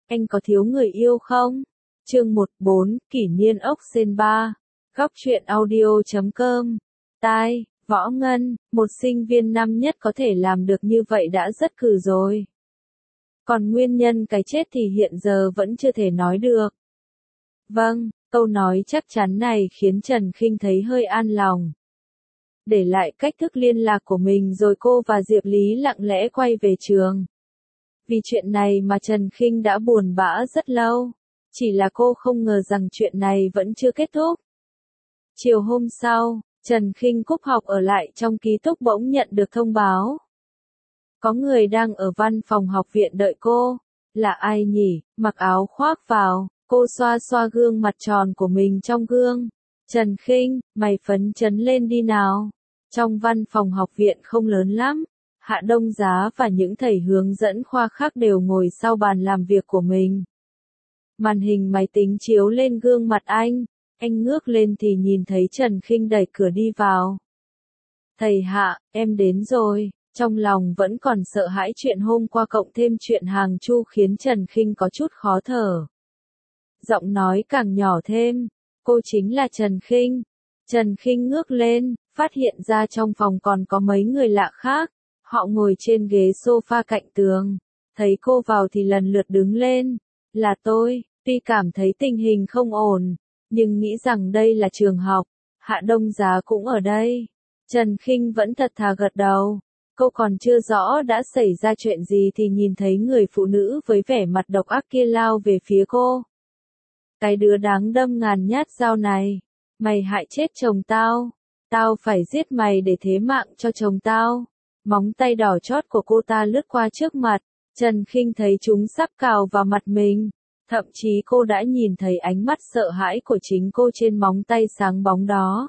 anh có thiếu người yêu không? Chương 14, kỷ niên ốc sên 3. Góc truyện audio.com. Tai, Võ Ngân, một sinh viên năm nhất có thể làm được như vậy đã rất cừ rồi. Còn nguyên nhân cái chết thì hiện giờ vẫn chưa thể nói được. Vâng, câu nói chắc chắn này khiến Trần Khinh thấy hơi an lòng. Để lại cách thức liên lạc của mình rồi cô và Diệp Lý lặng lẽ quay về trường. Vì chuyện này mà Trần Khinh đã buồn bã rất lâu. Chỉ là cô không ngờ rằng chuyện này vẫn chưa kết thúc. Chiều hôm sau, Trần Khinh cúp học ở lại trong ký túc bỗng nhận được thông báo. Có người đang ở văn phòng học viện đợi cô. Là ai nhỉ? Mặc áo khoác vào, cô xoa xoa gương mặt tròn của mình trong gương. Trần Khinh, mày phấn chấn lên đi nào. Trong văn phòng học viện không lớn lắm. Hạ Đông Giá và những thầy hướng dẫn khoa khác đều ngồi sau bàn làm việc của mình. Màn hình máy tính chiếu lên gương mặt anh ngước lên thì nhìn thấy Trần Khinh đẩy cửa đi vào. Thầy Hạ, em đến rồi. Trong lòng vẫn còn sợ hãi chuyện hôm qua cộng thêm chuyện hàng Chu khiến Trần Khinh có chút khó thở. Giọng nói càng nhỏ thêm, cô chính là Trần Khinh. Trần Khinh ngước lên, phát hiện ra trong phòng còn có mấy người lạ khác. Họ ngồi trên ghế sofa cạnh tường. Thấy cô vào thì lần lượt đứng lên. Là tôi, tuy cảm thấy tình hình không ổn, nhưng nghĩ rằng đây là trường học. Hạ Đông Giá cũng ở đây. Trần Khinh vẫn thật thà gật đầu. Cô còn chưa rõ đã xảy ra chuyện gì thì nhìn thấy người phụ nữ với vẻ mặt độc ác kia lao về phía cô. Cái đứa đáng đâm ngàn nhát dao này. Mày hại chết chồng tao. Tao phải giết mày để thế mạng cho chồng tao. Móng tay đỏ chót của cô ta lướt qua trước mặt. Trần Khinh thấy chúng sắp cào vào mặt mình. Thậm chí cô đã nhìn thấy ánh mắt sợ hãi của chính cô trên móng tay sáng bóng đó.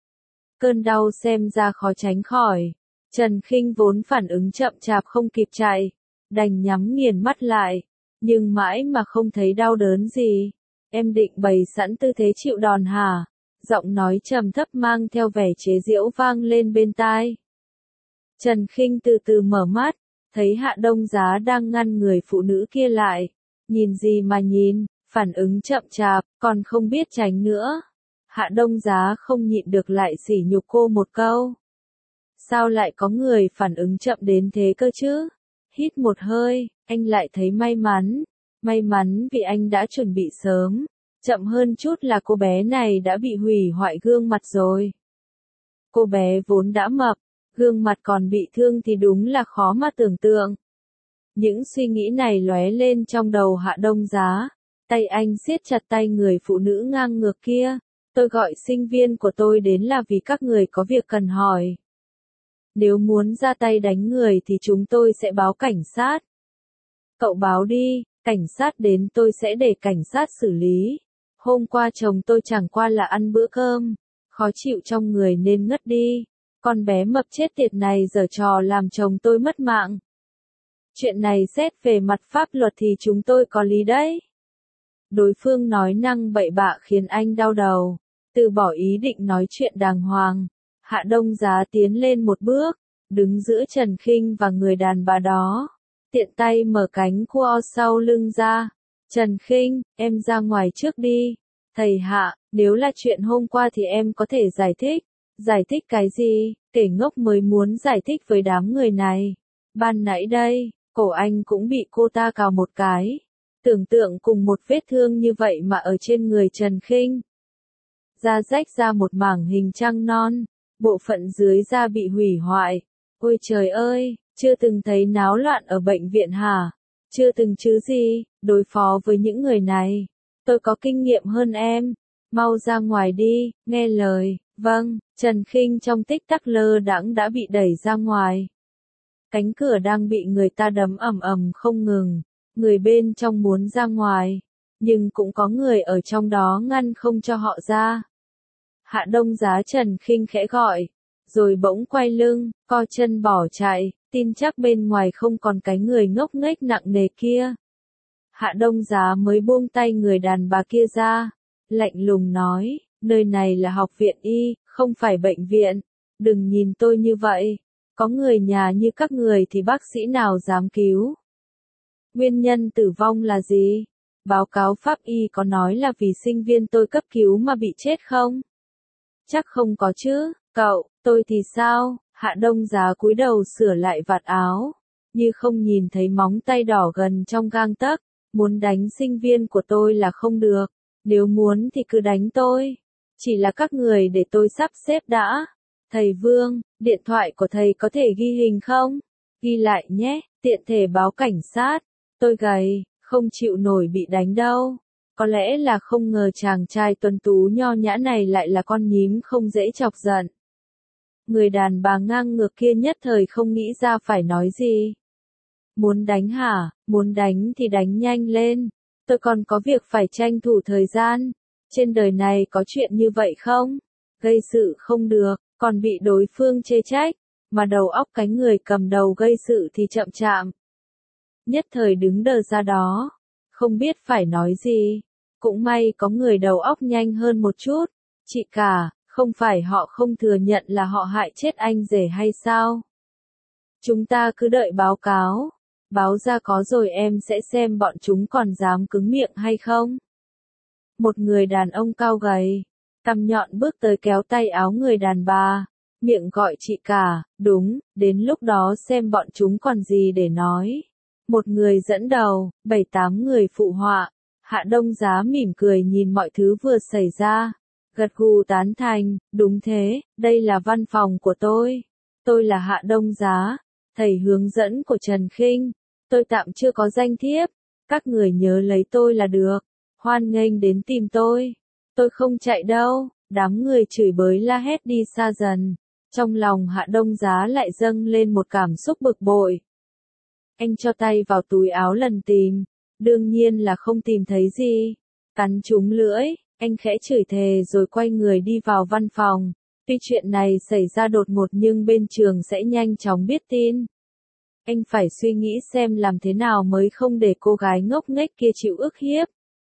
Cơn đau xem ra khó tránh khỏi. Trần Khinh vốn phản ứng chậm chạp không kịp chạy. Đành nhắm nghiền mắt lại. Nhưng mãi mà không thấy đau đớn gì. Em định bày sẵn tư thế chịu đòn hả? Giọng nói trầm thấp mang theo vẻ chế giễu vang lên bên tai. Trần Khinh từ từ mở mắt. Thấy Hạ Đông Giá đang ngăn người phụ nữ kia lại. Nhìn gì mà nhìn, phản ứng chậm chạp, còn không biết tránh nữa. Hạ Đông Giá không nhịn được lại sỉ nhục cô một câu. Sao lại có người phản ứng chậm đến thế cơ chứ? Hít một hơi, anh lại thấy may mắn. May mắn vì anh đã chuẩn bị sớm. Chậm hơn chút là cô bé này đã bị hủy hoại gương mặt rồi. Cô bé vốn đã mập, gương mặt còn bị thương thì đúng là khó mà tưởng tượng. Những suy nghĩ này lóe lên trong đầu Hạ Đông Giá. Tay anh siết chặt tay người phụ nữ ngang ngược kia. Tôi gọi sinh viên của tôi đến là vì các người có việc cần hỏi. Nếu muốn ra tay đánh người thì chúng tôi sẽ báo cảnh sát. Cậu báo đi, cảnh sát đến tôi sẽ để cảnh sát xử lý. Hôm qua chồng tôi chẳng qua là ăn bữa cơm. Khó chịu trong người nên ngất đi. Con bé mập chết tiệt này giở trò làm chồng tôi mất mạng. Chuyện này xét về mặt pháp luật thì chúng tôi có lý đấy. Đối phương nói năng bậy bạ khiến anh đau đầu. Từ bỏ ý định nói chuyện đàng hoàng. Hạ Đông Giá tiến lên một bước. Đứng giữa Trần Khinh và người đàn bà đó. Tiện tay mở cánh cua sau lưng ra. Trần Khinh, em ra ngoài trước đi. Thầy Hạ, nếu là chuyện hôm qua thì em có thể giải thích. Giải thích cái gì? Kẻ ngốc mới muốn giải thích với đám người này. Ban nãy đây, cổ anh cũng bị cô ta cào một cái. Tưởng tượng cùng một vết thương như vậy mà ở trên người Trần Khinh. Da rách ra một mảng hình trăng non. Bộ phận dưới da bị hủy hoại. Ôi trời ơi, chưa từng thấy náo loạn ở bệnh viện hả? Chưa từng chứ gì, đối phó với những người này. Tôi có kinh nghiệm hơn em. Mau ra ngoài đi, nghe lời. Vâng, Trần Khinh trong tích tắc lơ đãng đã bị đẩy ra ngoài. Cánh cửa đang bị người ta đấm ầm ầm không ngừng. Người bên trong muốn ra ngoài. Nhưng cũng có người ở trong đó ngăn không cho họ ra. Hạ Đông Giá Trần Khinh khẽ gọi. Rồi bỗng quay lưng, co chân bỏ chạy. Tin chắc bên ngoài không còn cái người ngốc nghếch nặng nề kia. Hạ Đông Giá mới buông tay người đàn bà kia ra. Lạnh lùng nói, nơi này là học viện y, không phải bệnh viện. Đừng nhìn tôi như vậy. Có người nhà như các người thì bác sĩ nào dám cứu. Nguyên nhân tử vong là gì? Báo cáo pháp y có nói là vì sinh viên tôi cấp cứu mà bị chết không? Chắc không có chứ, cậu, tôi thì sao? Hạ Đông Giá cúi đầu sửa lại vạt áo, như không nhìn thấy móng tay đỏ gần trong gang tấc, muốn đánh sinh viên của tôi là không được, nếu muốn thì cứ đánh tôi, chỉ là các người để tôi sắp xếp đã. Thầy Vương, điện thoại của thầy có thể ghi hình không? Ghi lại nhé, tiện thể báo cảnh sát, tôi gầy, không chịu nổi bị đánh đâu. Có lẽ là không ngờ chàng trai tuấn tú nho nhã này lại là con nhím không dễ chọc giận. Người đàn bà ngang ngược kia nhất thời không nghĩ ra phải nói gì. Muốn đánh hả? Muốn đánh thì đánh nhanh lên. Tôi còn có việc phải tranh thủ thời gian. Trên đời này có chuyện như vậy không? Gây sự không được, còn bị đối phương chê trách. Mà đầu óc cái người cầm đầu gây sự thì chậm chạm. Nhất thời đứng đờ ra đó. Không biết phải nói gì. Cũng may có người đầu óc nhanh hơn một chút. Chị cả, không phải họ không thừa nhận là họ hại chết anh rể hay sao? Chúng ta cứ đợi báo cáo. Báo ra có rồi em sẽ xem bọn chúng còn dám cứng miệng hay không. Một người đàn ông cao gầy, cằm nhọn bước tới kéo tay áo người đàn bà, miệng gọi chị cả, đúng, đến lúc đó xem bọn chúng còn gì để nói. Một người dẫn đầu, 7-8 người phụ họa. Hạ Đông Giá mỉm cười nhìn mọi thứ vừa xảy ra, gật gù tán thành, đúng thế, đây là văn phòng của tôi. Tôi là Hạ Đông Giá, thầy hướng dẫn của Trần Khinh. Tôi tạm chưa có danh thiếp, các người nhớ lấy tôi là được. Hoan nghênh đến tìm tôi. Tôi không chạy đâu. Đám người chửi bới la hét đi xa dần. Trong lòng Hạ Đông Giá lại dâng lên một cảm xúc bực bội. Anh cho tay vào túi áo lần tìm. Đương nhiên là không tìm thấy gì. Cắn trúng lưỡi, anh khẽ chửi thề rồi quay người đi vào văn phòng. Tuy chuyện này xảy ra đột ngột nhưng bên trường sẽ nhanh chóng biết tin. Anh phải suy nghĩ xem làm thế nào mới không để cô gái ngốc nghếch kia chịu ức hiếp.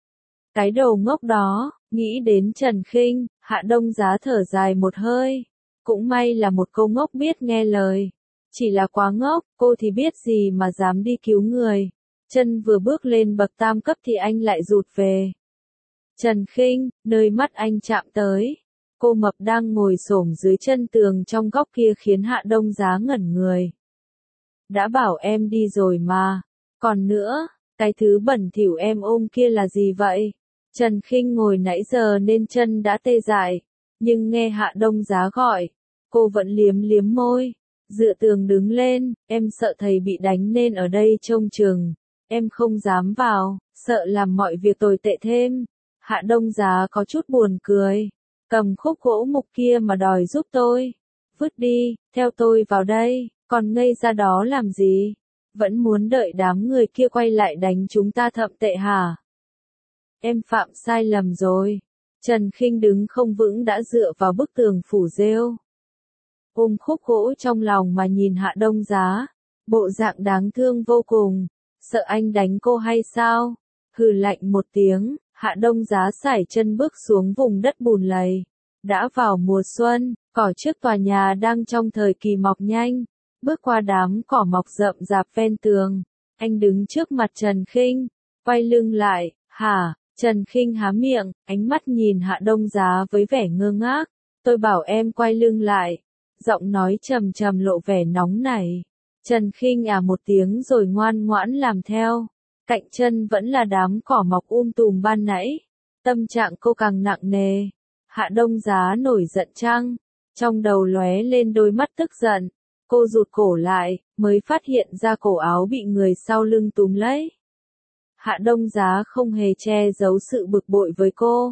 Cái đầu ngốc đó, nghĩ đến Trần Khinh, Hạ Đông Giá thở dài một hơi. Cũng may là một cô ngốc biết nghe lời. Chỉ là quá ngốc, cô thì biết gì mà dám đi cứu người. Chân vừa bước lên bậc tam cấp thì anh lại rụt về. Trần Khinh, nơi mắt anh chạm tới. Cô mập đang ngồi xổm dưới chân tường trong góc kia khiến Hạ Đông Giá ngẩn người. Đã bảo em đi rồi mà. Còn nữa, cái thứ bẩn thỉu em ôm kia là gì vậy? Trần Khinh ngồi nãy giờ nên chân đã tê dại. Nhưng nghe Hạ Đông Giá gọi, cô vẫn liếm liếm môi. Dựa tường đứng lên, em sợ thầy bị đánh nên ở đây trông chừng. Em không dám vào, sợ làm mọi việc tồi tệ thêm. Hạ Đông Giá có chút buồn cười. Cầm khúc gỗ mục kia mà đòi giúp tôi. Vứt đi, theo tôi vào đây. Còn ngây ra đó làm gì? Vẫn muốn đợi đám người kia quay lại đánh chúng ta thậm tệ hả? Em phạm sai lầm rồi. Trần Khinh đứng không vững đã dựa vào bức tường phủ rêu. Ôm khúc gỗ trong lòng mà nhìn Hạ Đông Giá. Bộ dạng đáng thương vô cùng. Sợ anh đánh cô hay sao? Hừ lạnh một tiếng, Hạ Đông Giá sải chân bước xuống vùng đất bùn lầy. Đã vào mùa xuân, cỏ trước tòa nhà đang trong thời kỳ mọc nhanh. Bước qua đám cỏ mọc rậm rạp ven tường, anh đứng trước mặt Trần Khinh, quay lưng lại, hả? Trần Khinh há miệng, ánh mắt nhìn Hạ Đông Giá với vẻ ngơ ngác. Tôi bảo em quay lưng lại. Giọng nói trầm trầm lộ vẻ nóng nảy. Trần Khinh một tiếng rồi ngoan ngoãn làm theo. Cạnh chân vẫn là đám cỏ mọc tùm ban nãy. Tâm trạng cô càng nặng nề. Hạ Đông Giá nổi giận chăng? Trong đầu lóe lên đôi mắt tức giận. Cô rụt cổ lại, mới phát hiện ra cổ áo bị người sau lưng túm lấy. Hạ Đông Giá không hề che giấu sự bực bội với cô.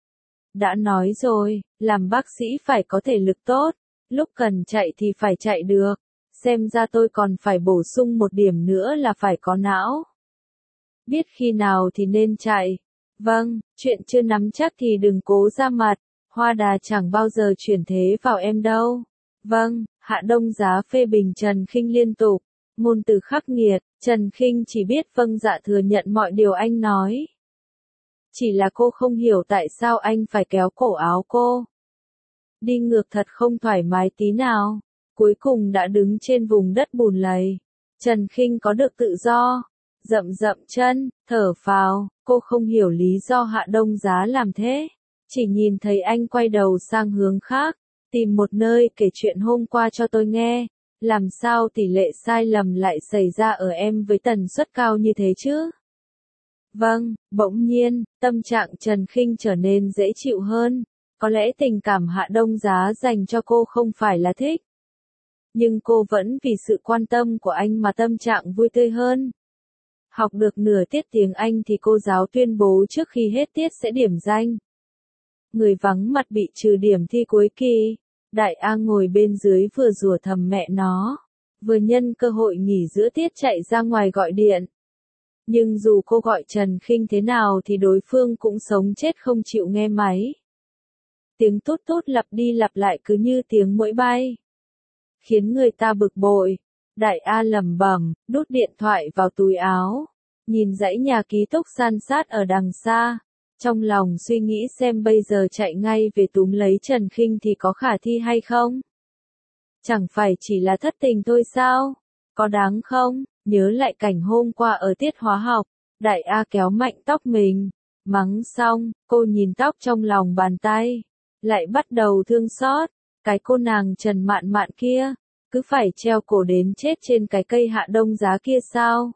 Đã nói rồi, làm bác sĩ phải có thể lực tốt, lúc cần chạy thì phải chạy được. Xem ra tôi còn phải bổ sung một điểm nữa là phải có não. Biết khi nào thì nên chạy. Vâng, chuyện chưa nắm chắc thì đừng cố ra mặt. Hoa đà chẳng bao giờ chuyển thế vào em đâu. Vâng, Hạ Đông Giá phê bình Trần Khinh liên tục. Ngôn từ khắc nghiệt, Trần Khinh chỉ biết vâng dạ thừa nhận mọi điều anh nói. Chỉ là cô không hiểu tại sao anh phải kéo cổ áo cô. Đi ngược thật không thoải mái tí nào. Cuối cùng đã đứng trên vùng đất bùn lầy. Trần Khinh có được tự do. Dậm dậm chân, thở phào, cô không hiểu lý do Hạ Đông Giá làm thế. Chỉ nhìn thấy anh quay đầu sang hướng khác, tìm một nơi kể chuyện hôm qua cho tôi nghe. Làm sao tỷ lệ sai lầm lại xảy ra ở em với tần suất cao như thế chứ? Vâng, bỗng nhiên, tâm trạng Trần Khinh trở nên dễ chịu hơn. Có lẽ tình cảm Hạ Đông Giá dành cho cô không phải là thích. Nhưng cô vẫn vì sự quan tâm của anh mà tâm trạng vui tươi hơn. Học được nửa tiết tiếng Anh thì cô giáo tuyên bố trước khi hết tiết sẽ điểm danh. Người vắng mặt bị trừ điểm thi cuối kỳ. Đại A ngồi bên dưới vừa rủa thầm mẹ nó, vừa nhân cơ hội nghỉ giữa tiết chạy ra ngoài gọi điện. Nhưng dù cô gọi Trần Khinh thế nào thì đối phương cũng sống chết không chịu nghe máy. Tiếng tút tút lặp đi lặp lại cứ như tiếng muỗi bay, khiến người ta bực bội. Đại A lẩm bẩm, đút điện thoại vào túi áo, nhìn dãy nhà ký túc san sát ở đằng xa, trong lòng suy nghĩ xem bây giờ chạy ngay về túm lấy Trần Khinh thì có khả thi hay không. Chẳng phải chỉ là thất tình thôi sao? Có đáng không? Nhớ lại cảnh hôm qua ở tiết hóa học, Đại A kéo mạnh tóc mình, mắng xong, cô nhìn tóc trong lòng bàn tay, lại bắt đầu thương xót, cái cô nàng Trần Mạn Mạn kia, cứ phải treo cổ đến chết trên cái cây Hạ Đông Giá kia sao?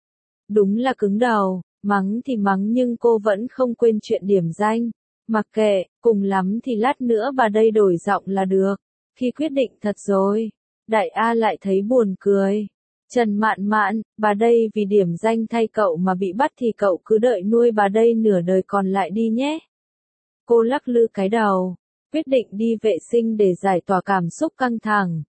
Đúng là cứng đầu, mắng thì mắng nhưng cô vẫn không quên chuyện điểm danh. Mặc kệ, cùng lắm thì lát nữa bà đây đổi giọng là được. Khi quyết định thật rồi, Đại A lại thấy buồn cười. Trần Mạn Mạn, bà đây vì điểm danh thay cậu mà bị bắt thì cậu cứ đợi nuôi bà đây nửa đời còn lại đi nhé. Cô lắc lư cái đầu, quyết định đi vệ sinh để giải tỏa cảm xúc căng thẳng.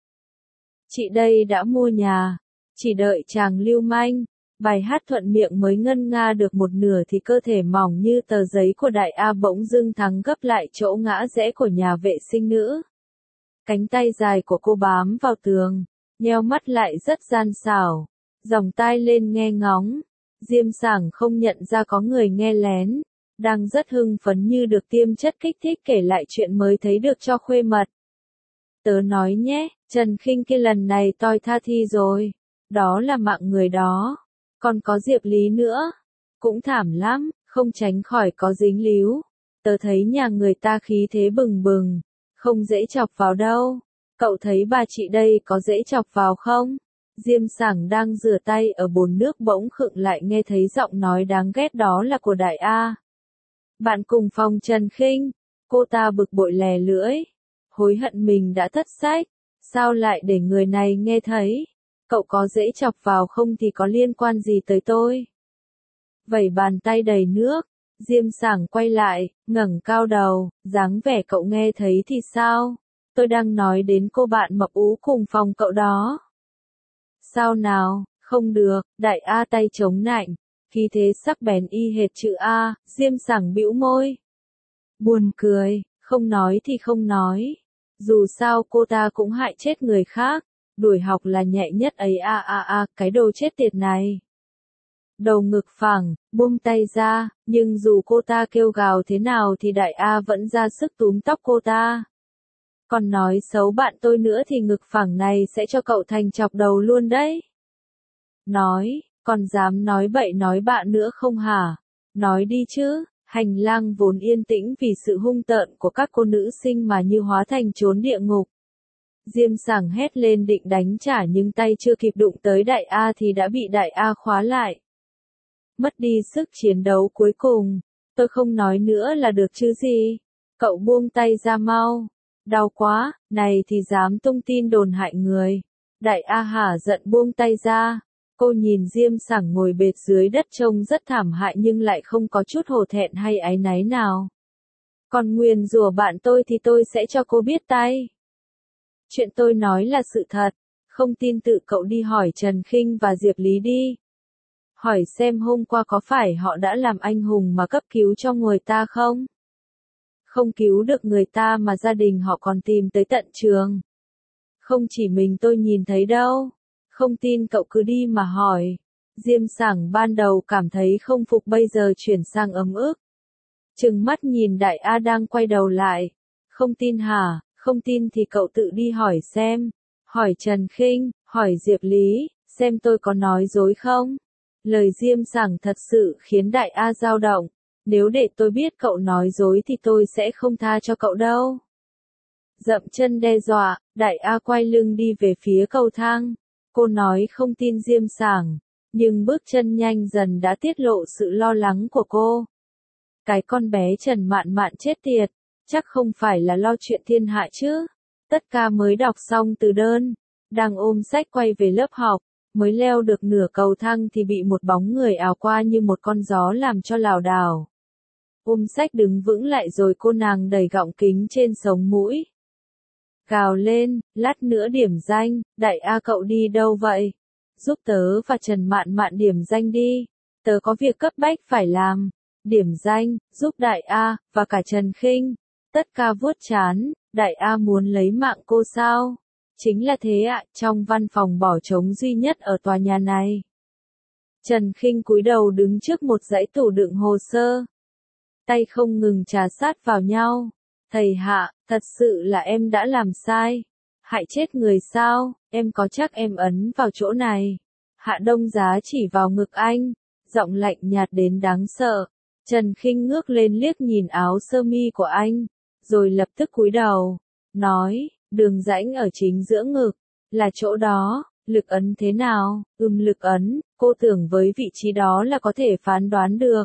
Chị đây đã mua nhà, chỉ đợi chàng lưu manh. Bài hát thuận miệng mới ngân nga được một nửa thì cơ thể mỏng như tờ giấy của Đại A bỗng dưng thắng gấp lại chỗ ngã rẽ của nhà vệ sinh nữ. Cánh tay dài của cô bám vào tường, nheo mắt lại rất gian xảo, dòng tai lên nghe ngóng. Diêm Sảng không nhận ra có người nghe lén, đang rất hưng phấn như được tiêm chất kích thích kể lại chuyện mới thấy được cho khuê mật. Tớ nói nhé, Trần Khinh kia lần này toi tha thi rồi, đó là mạng người đó. Còn có Diệp Lý nữa, cũng thảm lắm, không tránh khỏi có dính líu. Tớ thấy nhà người ta khí thế bừng bừng, không dễ chọc vào đâu. Cậu thấy bà chị đây có dễ chọc vào không? Diêm Sảng đang rửa tay ở bồn nước bỗng khựng lại nghe thấy giọng nói đáng ghét đó là của Đại A. Bạn cùng phòng Trần Khinh, cô ta bực bội lè lưỡi, hối hận mình đã thất sách, sao lại để người này nghe thấy? Cậu có dễ chọc vào không thì có liên quan gì tới tôi? Vẩy bàn tay đầy nước, Diêm Sảng quay lại, ngẩng cao đầu, dáng vẻ cậu nghe thấy thì sao? Tôi đang nói đến cô bạn mập ú cùng phòng cậu đó. Sao nào, không được, Đại A tay chống nạnh, khí thế sắc bén y hệt chữ A, Diêm Sảng bĩu môi. Buồn cười, không nói thì không nói. Dù sao cô ta cũng hại chết người khác. Đuổi học là nhẹ nhất ấy cái đồ chết tiệt này. Đầu ngực phẳng, buông tay ra, nhưng dù cô ta kêu gào thế nào thì Đại A vẫn ra sức túm tóc cô ta. Còn nói xấu bạn tôi nữa thì ngực phẳng này sẽ cho cậu thành chọc đầu luôn đấy. Nói, còn dám nói bậy nói bạ nữa không hả? Nói đi chứ, hành lang vốn yên tĩnh vì sự hung tợn của các cô nữ sinh mà như hóa thành chốn địa ngục. Diêm Sảng hét lên định đánh trả nhưng tay chưa kịp đụng tới Đại A thì đã bị Đại A khóa lại. Mất đi sức chiến đấu cuối cùng, tôi không nói nữa là được chứ gì. Cậu buông tay ra mau. Đau quá, này thì dám tung tin đồn hại người. Đại A hả giận buông tay ra. Cô nhìn Diêm Sảng ngồi bệt dưới đất trông rất thảm hại nhưng lại không có chút hổ thẹn hay áy náy nào. Còn nguyền rủa bạn tôi thì tôi sẽ cho cô biết tay. Chuyện tôi nói là sự thật, không tin tự cậu đi hỏi Trần Khinh và Diệp Lý đi. Hỏi xem hôm qua có phải họ đã làm anh hùng mà cấp cứu cho người ta không? Không cứu được người ta mà gia đình họ còn tìm tới tận trường. Không chỉ mình tôi nhìn thấy đâu. Không tin cậu cứ đi mà hỏi. Diêm Sảng ban đầu cảm thấy không phục bây giờ chuyển sang ấm ức. Trừng mắt nhìn Đại A đang quay đầu lại. Không tin hả? Không tin thì cậu tự đi hỏi xem. Hỏi Trần Khinh, hỏi Diệp Lý, xem tôi có nói dối không? Lời Diêm Sảng thật sự khiến Đại A dao động. Nếu để tôi biết cậu nói dối thì tôi sẽ không tha cho cậu đâu. Dậm chân đe dọa, Đại A quay lưng đi về phía cầu thang. Cô nói không tin Diêm Sảng, nhưng bước chân nhanh dần đã tiết lộ sự lo lắng của cô. Cái con bé Trần Mạn Mạn chết tiệt, chắc không phải là lo chuyện thiên hạ chứ. Tất Ca mới đọc xong từ đơn, đang ôm sách quay về lớp học, mới leo được nửa cầu thang thì bị một bóng người ảo qua như một con gió làm cho lảo đảo. Ôm sách đứng vững lại rồi cô nàng đẩy gọng kính trên sống mũi. Gào lên, lát nữa điểm danh, Đại A cậu đi đâu vậy? Giúp tớ và Trần Mạn Mạn điểm danh đi, tớ có việc cấp bách phải làm. Điểm danh, giúp Đại A, và cả Trần Khinh. Tất Ca vuốt trán, Đại A muốn lấy mạng cô sao? Chính là thế ạ, trong văn phòng bỏ trống duy nhất ở tòa nhà này. Trần Khinh cúi đầu đứng trước một dãy tủ đựng hồ sơ. Tay không ngừng trà sát vào nhau. Thầy Hạ, thật sự là em đã làm sai. Hại chết người sao, em có chắc em ấn vào chỗ này. Hạ Đông Giá chỉ vào ngực anh, giọng lạnh nhạt đến đáng sợ. Trần Khinh ngước lên liếc nhìn áo sơ mi của anh, rồi lập tức cúi đầu, nói, đường rãnh ở chính giữa ngực, là chỗ đó, lực ấn thế nào, lực ấn, cô tưởng với vị trí đó là có thể phán đoán được.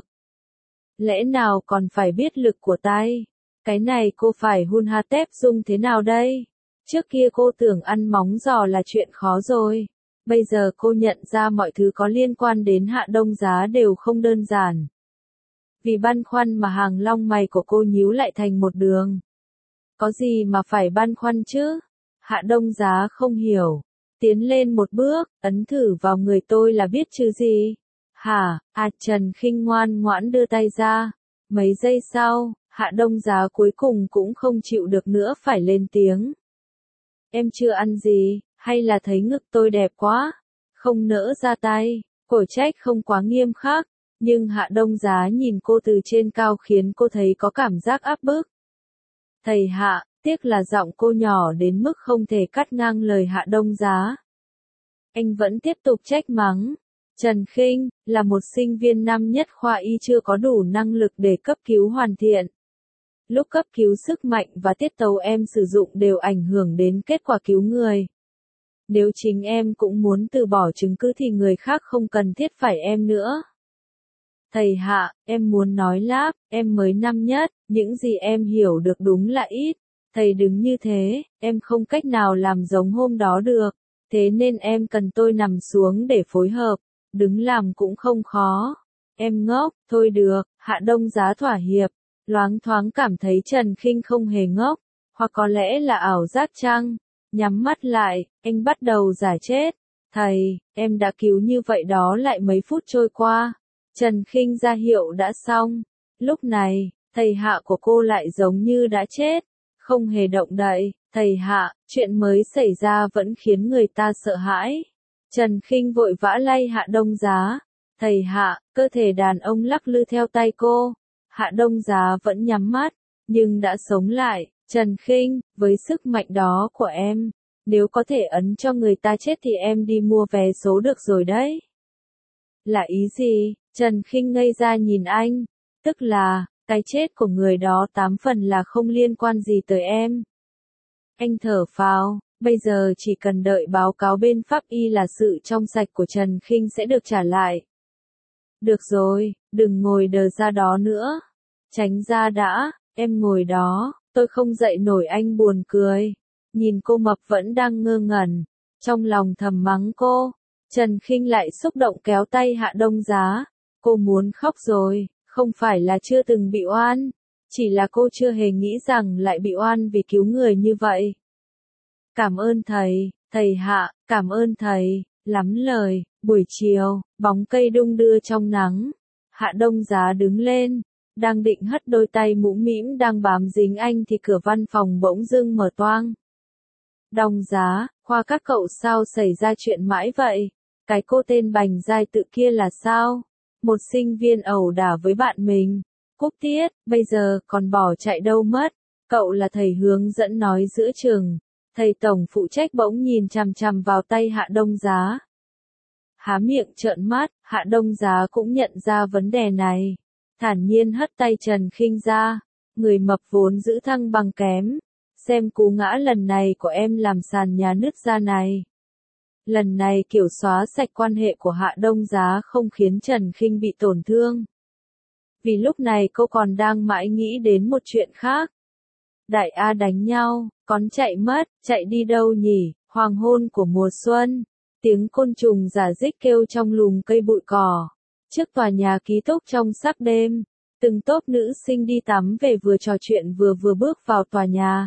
Lẽ nào còn phải biết lực của tay, cái này cô phải hun ha tép dung thế nào đây? Trước kia cô tưởng ăn móng giò là chuyện khó rồi, bây giờ cô nhận ra mọi thứ có liên quan đến Hạ Đông Giá đều không đơn giản. Vì băn khoăn mà hàng lông mày của cô nhíu lại thành một đường. Có gì mà phải băn khoăn chứ? Hạ Đông Giá không hiểu. Tiến lên một bước, ấn thử vào người tôi là biết chứ gì? Hả? Trần Khinh ngoan ngoãn đưa tay ra. Mấy giây sau, Hạ Đông Giá cuối cùng cũng không chịu được nữa phải lên tiếng. Em chưa ăn gì, hay là thấy ngực tôi đẹp quá? Không nỡ ra tay, cổ trách không quá nghiêm khắc. Nhưng Hạ Đông Giá nhìn cô từ trên cao khiến cô thấy có cảm giác áp bức. Thầy Hạ, tiếc là giọng cô nhỏ đến mức không thể cắt ngang lời Hạ Đông Giá. Anh vẫn tiếp tục trách mắng. Trần Khinh, là một sinh viên năm nhất khoa y chưa có đủ năng lực để cấp cứu hoàn thiện. Lúc cấp cứu sức mạnh và tiết tấu em sử dụng đều ảnh hưởng đến kết quả cứu người. Nếu chính em cũng muốn từ bỏ chứng cứ thì người khác không cần thiết phải em nữa. Thầy Hạ, em muốn nói láp, em mới năm nhất, những gì em hiểu được đúng là ít. Thầy đứng như thế, em không cách nào làm giống hôm đó được. Thế nên em cần tôi nằm xuống để phối hợp. Đứng làm cũng không khó. Em ngốc, thôi được, Hạ Đông Giá thỏa hiệp. Loáng thoáng cảm thấy Trần Khinh không hề ngốc. Hoặc có lẽ là ảo giác chăng? Nhắm mắt lại, anh bắt đầu giả chết. Thầy, em đã cứu như vậy đó lại mấy phút trôi qua. Trần Khinh ra hiệu đã xong. Lúc này, thầy Hạ của cô lại giống như đã chết. Không hề động đậy. Thầy Hạ, chuyện mới xảy ra vẫn khiến người ta sợ hãi. Trần Khinh vội vã lay Hạ Đông Giá. Thầy Hạ, cơ thể đàn ông lắc lư theo tay cô. Hạ Đông Giá vẫn nhắm mắt, nhưng đã sống lại. Trần Khinh, với sức mạnh đó của em, nếu có thể ấn cho người ta chết thì em đi mua vé số được rồi đấy. Là ý gì? Trần Khinh ngây ra nhìn anh. Tức là, cái chết của người đó 8 phần là không liên quan gì tới em. Anh thở phào, bây giờ chỉ cần đợi báo cáo bên pháp y là sự trong sạch của Trần Khinh sẽ được trả lại. Được rồi, đừng ngồi đờ ra đó nữa. Tránh ra đã, em ngồi đó, tôi không dậy nổi anh buồn cười. Nhìn cô mập vẫn đang ngơ ngẩn, trong lòng thầm mắng cô. Trần Khinh lại xúc động kéo tay Hạ Đông Giá. Cô muốn khóc rồi, không phải là chưa từng bị oan, chỉ là cô chưa hề nghĩ rằng lại bị oan vì cứu người như vậy. Cảm ơn thầy, thầy Hạ, cảm ơn thầy, lắm lời. Buổi chiều, bóng cây đung đưa trong nắng. Hạ Đông Giá đứng lên, đang định hất đôi tay mũm mĩm đang bám dính anh thì cửa văn phòng bỗng dưng mở toang. Đông Giá, khoa các cậu sao xảy ra chuyện mãi vậy? Cái cô tên Bành Giai Tự kia là sao? Một sinh viên ẩu đả với bạn mình. Cúc Tiết, bây giờ còn bỏ chạy đâu mất? Cậu là thầy hướng dẫn nói giữa trường. Thầy tổng phụ trách bỗng nhìn chằm chằm vào tay Hạ Đông Giá. Há miệng trợn mắt, Hạ Đông Giá cũng nhận ra vấn đề này. Thản nhiên hất tay Trần Khinh ra. Người mập vốn giữ thăng bằng kém. Xem cú ngã lần này của em làm sàn nhà nứt ra này. Lần này kiểu xóa sạch quan hệ của Hạ Đông Giá không khiến Trần Khinh bị tổn thương. Vì lúc này cô còn đang mãi nghĩ đến một chuyện khác. Đại A đánh nhau, con chạy mất, chạy đi đâu nhỉ? Hoàng hôn của mùa xuân. Tiếng côn trùng rả rích kêu trong lùm cây bụi cỏ. Trước tòa nhà ký túc trong sắc đêm, từng tốp nữ sinh đi tắm về vừa trò chuyện vừa bước vào tòa nhà.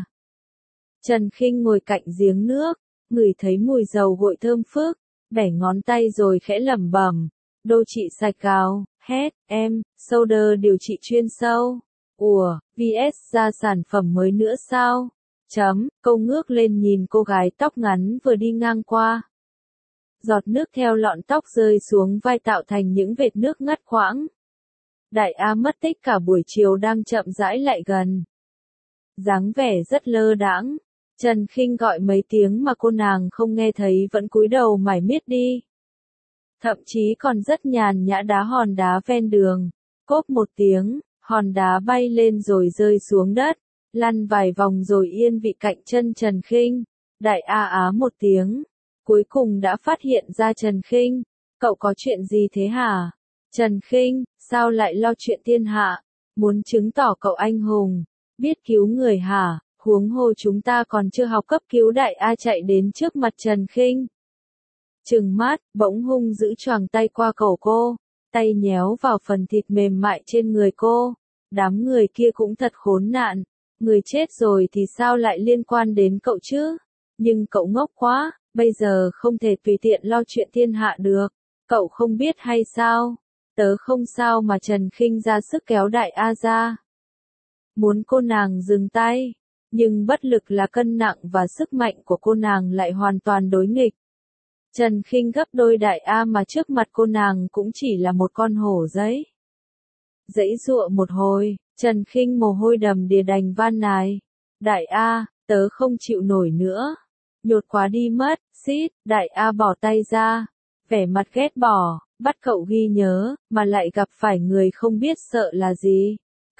Trần Khinh ngồi cạnh giếng nước, ngửi thấy mùi dầu gội thơm phức, bẻ ngón tay rồi khẽ lẩm bẩm, đô trị sạch gạo, hét, em, soda điều trị chuyên sâu. Ủa, VS ra sản phẩm mới nữa sao? Câu ngước lên nhìn cô gái tóc ngắn vừa đi ngang qua. Giọt nước theo lọn tóc rơi xuống vai tạo thành những vệt nước ngắt quãng. Đại A mất tích cả buổi chiều đang chậm rãi lại gần. Dáng vẻ rất lơ đãng. Trần Khinh gọi mấy tiếng mà cô nàng không nghe thấy vẫn cúi đầu mải miết đi. Thậm chí còn rất nhàn nhã đá hòn đá ven đường. Cốp một tiếng, hòn đá bay lên rồi rơi xuống đất, lăn vài vòng rồi yên vị cạnh chân Trần Khinh. Đại A á một tiếng. Cuối cùng đã phát hiện ra Trần Khinh. Cậu có chuyện gì thế hả? Trần Khinh, sao lại lo chuyện thiên hạ? Muốn chứng tỏ cậu anh hùng, biết cứu người hả? Huống hồ chúng ta còn chưa học cấp cứu. Đại A chạy đến trước mặt Trần Khinh. Trừng mắt, bỗng hung giữ choàng tay qua cổ cô, tay nhéo vào phần thịt mềm mại trên người cô. Đám người kia cũng thật khốn nạn, người chết rồi thì sao lại liên quan đến cậu chứ? Nhưng cậu ngốc quá, bây giờ không thể tùy tiện lo chuyện thiên hạ được. Cậu không biết hay sao? Tớ không sao mà. Trần Khinh ra sức kéo Đại A ra. Muốn cô nàng dừng tay. Nhưng bất lực là cân nặng và sức mạnh của cô nàng lại hoàn toàn đối nghịch. Trần Khinh gấp đôi Đại A mà trước mặt cô nàng cũng chỉ là một con hổ giấy. Giãy giụa một hồi, Trần Khinh mồ hôi đầm đìa đành van nài. Đại A, tớ không chịu nổi nữa. Nhột quá đi mất, xít. Đại A bỏ tay ra. Vẻ mặt ghét bỏ, bắt cậu ghi nhớ, mà lại gặp phải người không biết sợ là gì.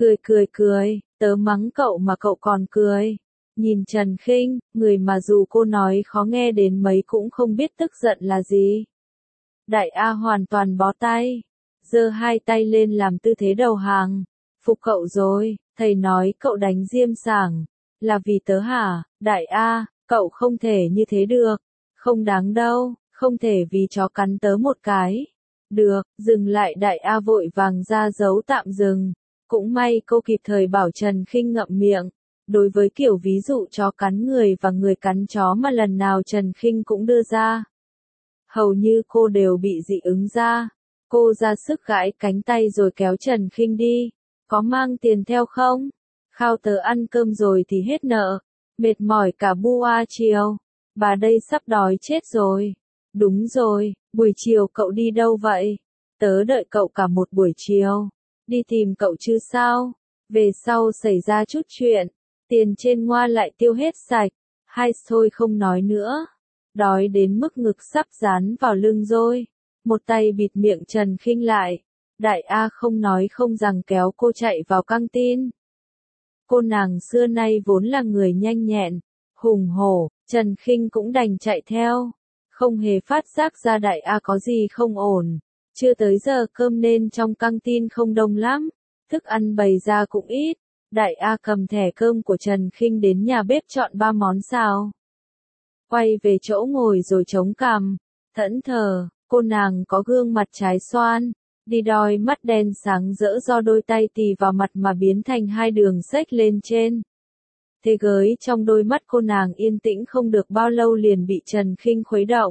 Cười, tớ mắng cậu mà cậu còn cười. Nhìn Trần Khinh, người mà dù cô nói khó nghe đến mấy cũng không biết tức giận là gì. Đại A hoàn toàn bó tay, giơ hai tay lên làm tư thế đầu hàng. Phục cậu rồi, thầy nói cậu đánh Diêm Sảng, là vì tớ hả? Đại A, cậu không thể như thế được, không đáng đâu, không thể vì chó cắn tớ một cái. Được, dừng lại. Đại A vội vàng ra dấu tạm dừng. Cũng may cô kịp thời bảo Trần Khinh ngậm miệng. Đối với kiểu ví dụ chó cắn người và người cắn chó mà lần nào Trần Khinh cũng đưa ra, hầu như cô đều bị dị ứng ra. Cô ra sức gãi cánh tay rồi kéo Trần Khinh đi. Có mang tiền theo không? Khao tớ ăn cơm rồi thì hết nợ. Mệt mỏi cả bua chiều. Bà đây sắp đói chết rồi. Đúng rồi, buổi chiều cậu đi đâu vậy? Tớ đợi cậu cả một buổi chiều. Đi tìm cậu chứ sao? Về sau xảy ra chút chuyện, tiền trên ngoa lại tiêu hết sạch. Hai thôi không nói nữa. Đói đến mức ngực sắp dán vào lưng rồi. Một tay bịt miệng Trần Khinh lại. Đại A không nói không rằng kéo cô chạy vào căng tin. Cô nàng xưa nay vốn là người nhanh nhẹn, hùng hổ, Trần Khinh cũng đành chạy theo. Không hề phát giác ra Đại A có gì không ổn. Chưa tới giờ cơm nên trong căng tin không đông lắm, thức ăn bày ra cũng ít. Đại A cầm thẻ cơm của Trần Khinh đến nhà bếp chọn 3 món xào. Quay về chỗ ngồi rồi chống cằm, thẫn thờ. Cô nàng có gương mặt trái xoan, đi đôi mắt đen sáng rỡ do đôi tay tì vào mặt mà biến thành hai đường xếch lên trên. Thế giới trong đôi mắt cô nàng yên tĩnh không được bao lâu liền bị Trần Khinh khuấy động.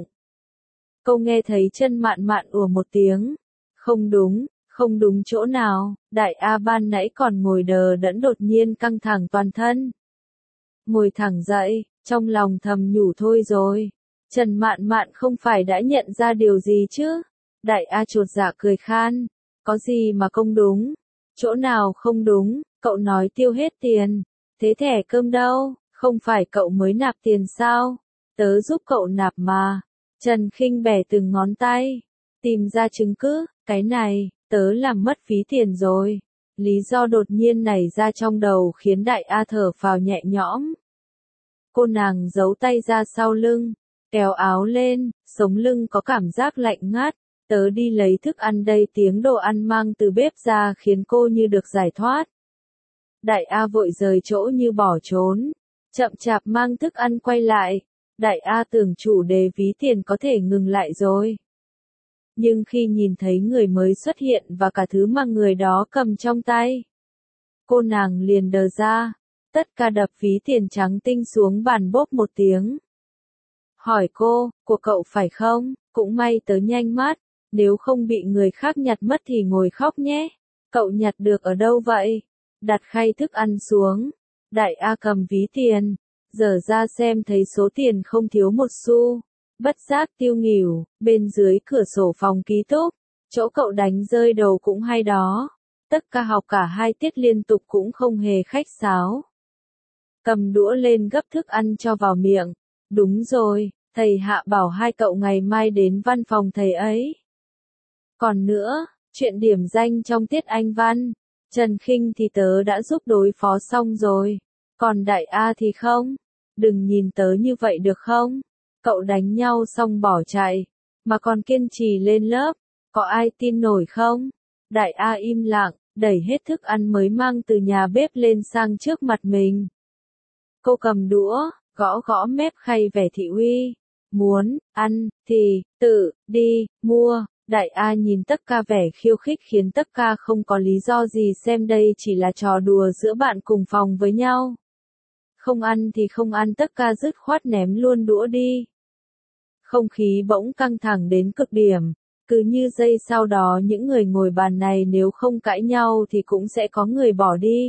Cô nghe thấy chân mạn mạn ủa một tiếng. Không đúng chỗ nào. Đại A ban nãy còn ngồi đờ đẫn đột nhiên căng thẳng toàn thân. Ngồi thẳng dậy, trong lòng thầm nhủ thôi rồi. Trần mạn mạn không phải đã nhận ra điều gì chứ? Đại A chột dạ cười khan. Có gì mà không đúng? Chỗ nào không đúng? Cậu nói tiêu hết tiền. Thế thẻ cơm đâu? Không phải cậu mới nạp tiền sao? Tớ giúp cậu nạp mà. Trần Khinh bẻ từng ngón tay. Tìm ra chứng cứ, cái này, tớ làm mất phí tiền rồi. Lý do đột nhiên nảy ra trong đầu khiến Đại A thở phào nhẹ nhõm. Cô nàng giấu tay ra sau lưng, kéo áo lên, sống lưng có cảm giác lạnh ngắt. Tớ đi lấy thức ăn đây, tiếng đồ ăn mang từ bếp ra khiến cô như được giải thoát. Đại A vội rời chỗ như bỏ trốn, chậm chạp mang thức ăn quay lại. Đại A tưởng chủ đề ví tiền có thể ngừng lại rồi. Nhưng khi nhìn thấy người mới xuất hiện và cả thứ mà người đó cầm trong tay, cô nàng liền đờ ra, tất cả đập ví tiền trắng tinh xuống bàn bốp một tiếng. Hỏi cô, của cậu phải không? Cũng may tớ nhanh mắt, nếu không bị người khác nhặt mất thì ngồi khóc nhé. Cậu nhặt được ở đâu vậy? Đặt khay thức ăn xuống, Đại A cầm ví tiền, dở ra xem thấy số tiền không thiếu một xu. Bất giác tiêu nghỉu, bên dưới cửa sổ phòng ký túc, chỗ cậu đánh rơi đầu cũng hay đó. Tất cả học cả 2 tiết liên tục cũng không hề khách sáo. Cầm đũa lên gấp thức ăn cho vào miệng. Đúng rồi, thầy Hạ bảo hai cậu ngày mai đến văn phòng thầy ấy. Còn nữa, chuyện điểm danh trong tiết Anh văn, Trần Khinh thì tớ đã giúp đối phó xong rồi. Còn Đại A thì không. Đừng nhìn tớ như vậy được không? Cậu đánh nhau xong bỏ chạy, mà còn kiên trì lên lớp, có ai tin nổi không? Đại A im lặng, đẩy hết thức ăn mới mang từ nhà bếp lên sang trước mặt mình. Cô cầm đũa, gõ gõ mép khay vẻ thị uy. Muốn ăn thì tự đi mua. Đại A nhìn tất cả vẻ khiêu khích khiến tất cả không có lý do gì xem đây chỉ là trò đùa giữa bạn cùng phòng với nhau. Không ăn thì không ăn, tất cả dứt khoát ném luôn đũa đi. Không khí bỗng căng thẳng đến cực điểm, cứ như giây sau đó những người ngồi bàn này nếu không cãi nhau thì cũng sẽ có người bỏ đi.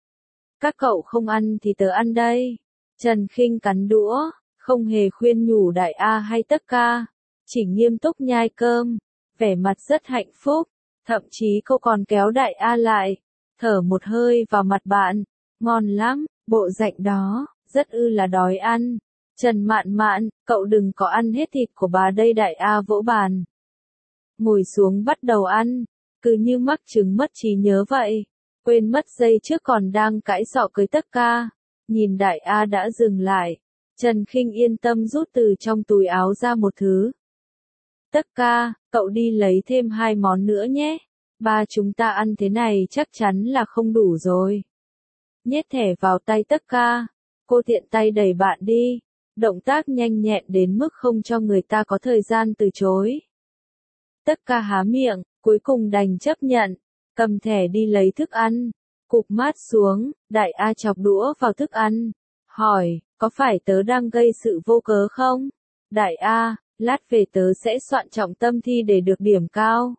Các cậu không ăn thì tớ ăn đây. Trần Khinh cắn đũa, không hề khuyên nhủ Đại A hay tất cả, chỉ nghiêm túc nhai cơm, vẻ mặt rất hạnh phúc, thậm chí cô còn kéo Đại A lại, thở một hơi vào mặt bạn, ngon lắm, bộ dạng đó, rất là đói ăn. Trần Mạn Mạn, cậu đừng có ăn hết thịt của bà đây. Đại A vỗ bàn. Ngồi xuống bắt đầu ăn, cứ như mắc chứng mất trí nhớ vậy, quên mất giây trước còn đang cãi sọ cưới tất ca. Nhìn Đại A đã dừng lại, Trần Khinh yên tâm rút từ trong túi áo ra một thứ. Tất ca, cậu đi lấy thêm 2 món nữa nhé, ba chúng ta ăn thế này chắc chắn là không đủ rồi. Nhét thẻ vào tay tất ca, cô tiện tay đẩy bạn đi. Động tác nhanh nhẹn đến mức không cho người ta có thời gian từ chối. Tất cả há miệng, cuối cùng đành chấp nhận, cầm thẻ đi lấy thức ăn, cụp mắt xuống, Đại A chọc đũa vào thức ăn, hỏi, có phải tớ đang gây sự vô cớ không? Đại A, lát về tớ sẽ soạn trọng tâm thi để được điểm cao.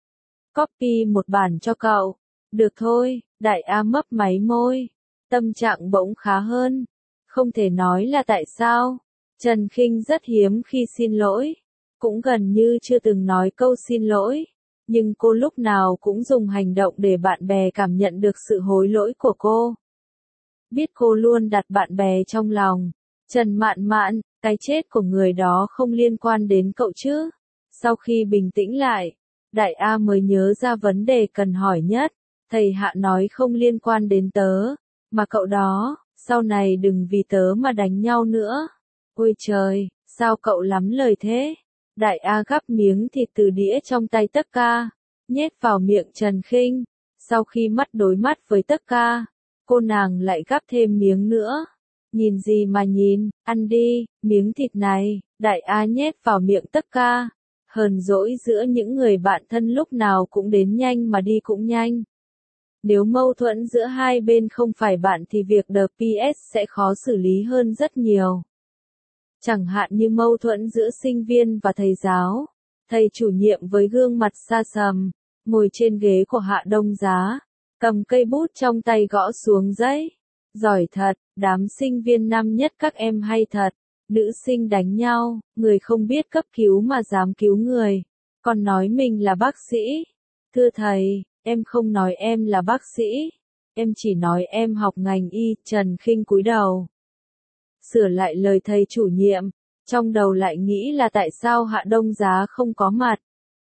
Copy một bản cho cậu. Được thôi, Đại A mấp máy môi, tâm trạng bỗng khá hơn. Không thể nói là tại sao. Trần Khinh rất hiếm khi xin lỗi, cũng gần như chưa từng nói câu xin lỗi, nhưng cô lúc nào cũng dùng hành động để bạn bè cảm nhận được sự hối lỗi của cô. Biết cô luôn đặt bạn bè trong lòng. Trần Mạn Mạn, cái chết của người đó không liên quan đến cậu chứ? Sau khi bình tĩnh lại, Đại A mới nhớ ra vấn đề cần hỏi nhất. Thầy Hạ nói không liên quan đến tớ, mà cậu đó, sau này đừng vì tớ mà đánh nhau nữa. Ôi trời, sao cậu lắm lời thế? Đại A gắp miếng thịt từ đĩa trong tay tất ca, nhét vào miệng Trần Khinh. Sau khi mắt đối mắt với tất ca, cô nàng lại gắp thêm miếng nữa. Nhìn gì mà nhìn, ăn đi, miếng thịt này. Đại A nhét vào miệng tất ca. Hờn dỗi giữa những người bạn thân lúc nào cũng đến nhanh mà đi cũng nhanh. Nếu mâu thuẫn giữa hai bên không phải bạn thì việc DPS sẽ khó xử lý hơn rất nhiều. Chẳng hạn như mâu thuẫn giữa sinh viên và thầy giáo. Thầy chủ nhiệm với gương mặt xa sầm, ngồi trên ghế của Hạ Đông Giá, cầm cây bút trong tay gõ xuống giấy. Giỏi thật, đám sinh viên năm nhất các em hay thật. Nữ sinh đánh nhau, người không biết cấp cứu mà dám cứu người, còn nói mình là bác sĩ. Thưa thầy, em không nói em là bác sĩ, em chỉ nói em học ngành y. Trần Khinh cúi đầu, sửa lại lời thầy chủ nhiệm, trong đầu lại nghĩ là tại sao Hạ Đông Giá không có mặt.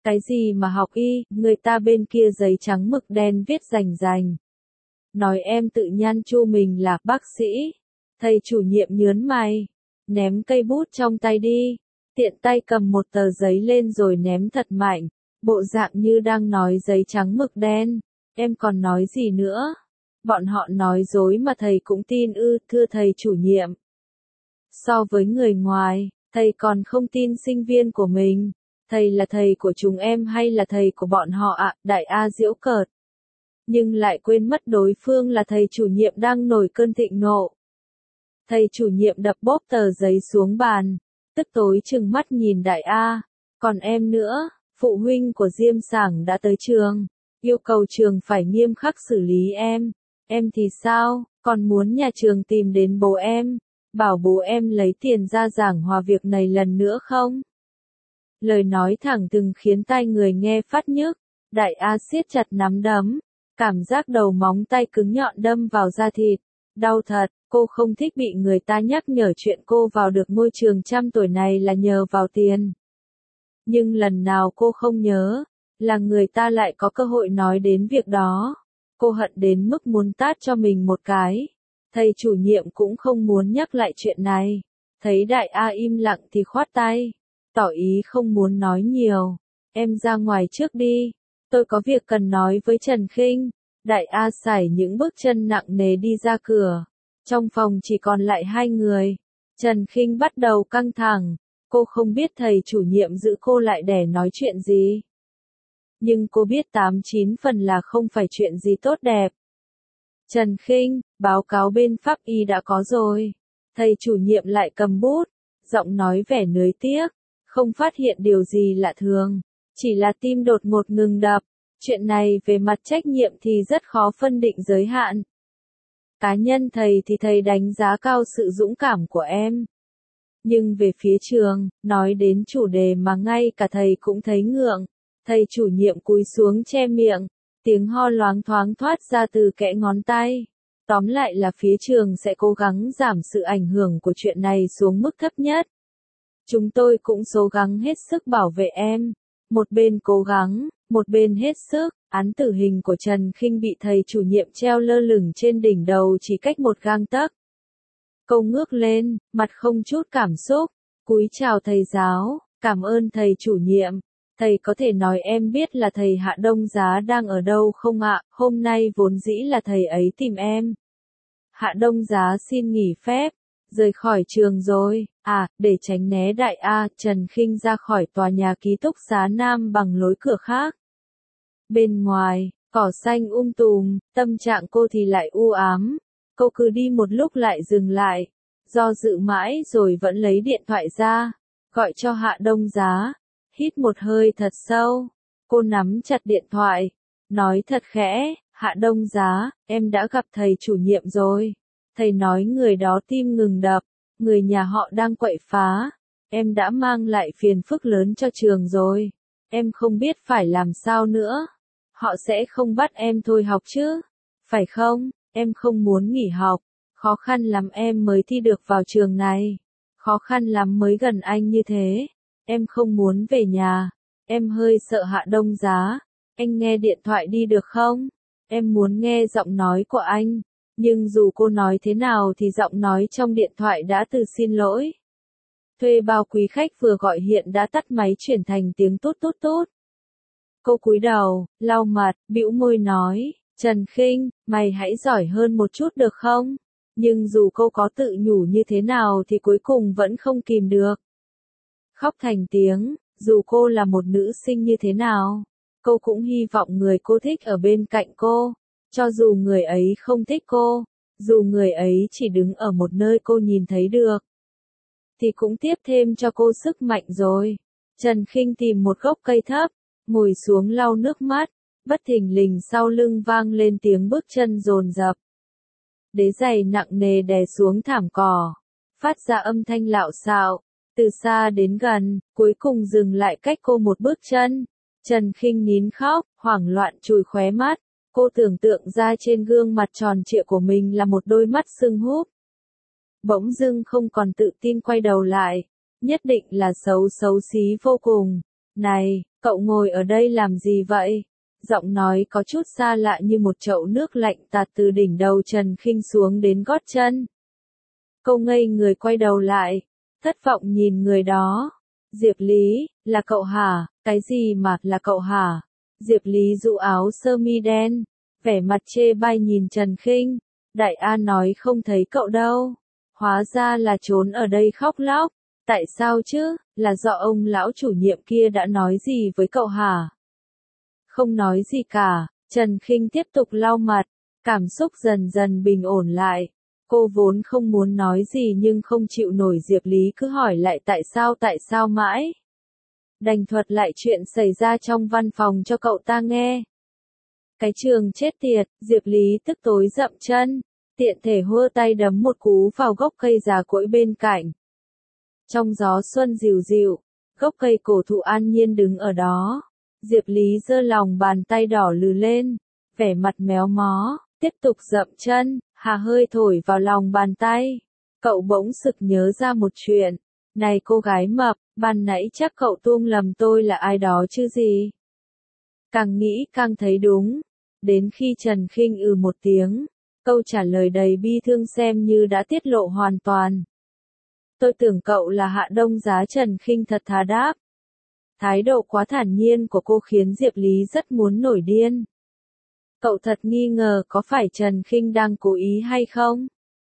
Cái gì mà học y, người ta bên kia giấy trắng mực đen viết rành rành. Nói em tự nhan chu mình là bác sĩ. Thầy chủ nhiệm nhớn mày, ném cây bút trong tay đi, tiện tay cầm một tờ giấy lên rồi ném thật mạnh, bộ dạng như đang nói giấy trắng mực đen. Em còn nói gì nữa? Bọn họ nói dối mà thầy cũng tin ư? Thưa thầy chủ nhiệm. So với người ngoài, thầy còn không tin sinh viên của mình. Thầy là thầy của chúng em hay là thầy của bọn họ ạ? Đại A giễu cợt. Nhưng lại quên mất đối phương là thầy chủ nhiệm đang nổi cơn thịnh nộ. Thầy chủ nhiệm đập bóp tờ giấy xuống bàn, tức tối trừng mắt nhìn Đại A. Còn em nữa, phụ huynh của Diêm Sảng đã tới trường, yêu cầu trường phải nghiêm khắc xử lý em. Em thì sao, còn muốn nhà trường tìm đến bố em, bảo bố em lấy tiền ra giảng hòa việc này lần nữa không? Lời nói thẳng thừng khiến tai người nghe phát nhức. Đại A siết chặt nắm đấm, cảm giác đầu móng tay cứng nhọn đâm vào da thịt. Đau thật, cô không thích bị người ta nhắc nhở chuyện cô vào được ngôi trường trăm tuổi này là nhờ vào tiền. Nhưng lần nào cô không nhớ, là người ta lại có cơ hội nói đến việc đó. Cô hận đến mức muốn tát cho mình một cái. Thầy chủ nhiệm cũng không muốn nhắc lại chuyện này. Thấy Đại A im lặng thì khoát tay, tỏ ý không muốn nói nhiều. Em ra ngoài trước đi, tôi có việc cần nói với Trần Khinh. Đại A sải những bước chân nặng nề đi ra cửa. Trong phòng chỉ còn lại hai người. Trần Khinh bắt đầu căng thẳng. Cô không biết thầy chủ nhiệm giữ cô lại để nói chuyện gì. Nhưng cô biết 89 phần là không phải chuyện gì tốt đẹp. Trần Khinh, báo cáo bên pháp y đã có rồi. Thầy chủ nhiệm lại cầm bút, giọng nói vẻ nuối tiếc, không phát hiện điều gì lạ thường, chỉ là tim đột ngột ngừng đập. Chuyện này về mặt trách nhiệm thì rất khó phân định giới hạn. Cá nhân thầy thì thầy đánh giá cao sự dũng cảm của em. Nhưng về phía trường, nói đến chủ đề mà ngay cả thầy cũng thấy ngượng. Thầy chủ nhiệm cúi xuống che miệng, tiếng ho loáng thoáng thoát ra từ kẽ ngón tay. Tóm lại là phía trường sẽ cố gắng giảm sự ảnh hưởng của chuyện này xuống mức thấp nhất. Chúng tôi cũng cố gắng hết sức bảo vệ em. Một bên cố gắng, một bên hết sức. Án tử hình của Trần Khinh bị thầy chủ nhiệm treo lơ lửng trên đỉnh đầu chỉ cách một gang tấc. Cô ngước lên, mặt không chút cảm xúc, cúi chào thầy giáo, cảm ơn thầy chủ nhiệm. Thầy có thể nói em biết là thầy Hạ Đông Giá đang ở đâu không ạ? Hôm nay vốn dĩ là thầy ấy tìm em. Hạ Đông Giá xin nghỉ phép, rời khỏi trường rồi. À, để tránh né Đại A, Trần Khinh ra khỏi tòa nhà ký túc xá Nam bằng lối cửa khác. Bên ngoài, cỏ xanh tùm, tâm trạng cô thì lại u ám. Cô cứ đi một lúc lại dừng lại, do dự mãi rồi vẫn lấy điện thoại ra, gọi cho Hạ Đông Giá. Hít một hơi thật sâu, cô nắm chặt điện thoại, nói thật khẽ, Hạ Đông Giá, em đã gặp thầy chủ nhiệm rồi. Thầy nói người đó tim ngừng đập, người nhà họ đang quậy phá. Em đã mang lại phiền phức lớn cho trường rồi. Em không biết phải làm sao nữa. Họ sẽ không bắt em thôi học chứ? Phải không? Em không muốn nghỉ học. Khó khăn lắm em mới thi được vào trường này. Khó khăn lắm mới gần anh như thế. Em không muốn về nhà. Em hơi sợ Hạ Đông Giá. Anh nghe điện thoại đi được không? Em muốn nghe giọng nói của anh. Nhưng dù cô nói thế nào thì giọng nói trong điện thoại đã từ xin lỗi. Thuê bao quý khách vừa gọi hiện đã tắt máy chuyển thành tiếng tút tút tút. Cô cúi đầu, lau mặt, bĩu môi nói, Trần Khinh, mày hãy giỏi hơn một chút được không? Nhưng dù cô có tự nhủ như thế nào thì cuối cùng vẫn không kìm được. Khóc thành tiếng, dù cô là một nữ sinh như thế nào, cô cũng hy vọng người cô thích ở bên cạnh cô. Cho dù người ấy không thích cô, dù người ấy chỉ đứng ở một nơi cô nhìn thấy được, thì cũng tiếp thêm cho cô sức mạnh rồi. Trần Khinh tìm một gốc cây thấp, ngồi xuống lau nước mắt, bất thình lình sau lưng vang lên tiếng bước chân dồn dập. Đế giày nặng nề đè xuống thảm cỏ, phát ra âm thanh lạo xạo, từ xa đến gần, cuối cùng dừng lại cách cô một bước chân. Trần Khinh nín khóc, hoảng loạn chùi khóe mắt. Cô tưởng tượng ra trên gương mặt tròn trịa của mình là một đôi mắt sưng húp. Bỗng dưng không còn tự tin quay đầu lại. Nhất định là xấu xí vô cùng. Này, Cậu ngồi ở đây làm gì vậy? Giọng nói có chút xa lạ như một chậu nước lạnh tạt từ đỉnh đầu Trần Khinh xuống đến gót chân. Cô ngây người quay đầu lại, thất vọng nhìn người đó. Diệp Lý, là cậu hả? Cái gì mà là cậu hả? Diệp Lý dụ áo sơ mi đen, vẻ mặt chê bai nhìn Trần Khinh. Đại A nói không thấy cậu đâu. Hóa ra là trốn ở đây khóc lóc. Tại sao chứ? Là do ông lão chủ nhiệm kia đã nói gì với cậu hả? Không nói gì cả. Trần Khinh tiếp tục lau mặt, cảm xúc dần dần bình ổn lại. Cô vốn không muốn nói gì nhưng không chịu nổi Diệp Lý cứ hỏi lại tại sao mãi. Đành thuật lại chuyện xảy ra trong văn phòng cho cậu ta nghe. Cái trường chết tiệt, Diệp Lý tức tối dậm chân, tiện thể hơ tay đấm một cú vào gốc cây già cỗi bên cạnh. Trong gió xuân dịu dịu, gốc cây cổ thụ an nhiên đứng ở đó. Diệp Lý giơ lòng bàn tay đỏ lừ lên, vẻ mặt méo mó, tiếp tục dậm chân, hà hơi thổi vào lòng bàn tay. Cậu bỗng sực nhớ ra một chuyện. Này cô gái mập, ban nãy chắc cậu tuông lầm tôi là ai đó chứ gì? Càng nghĩ càng thấy đúng. Đến khi Trần Khinh một tiếng, câu trả lời đầy bi thương xem như đã tiết lộ hoàn toàn. Tôi tưởng cậu là Hạ Đông Giá. Trần Khinh thật thà đáp. Thái độ quá thản nhiên của cô khiến Diệp Lý rất muốn nổi điên. Cậu thật nghi ngờ có phải Trần Khinh đang cố ý hay không?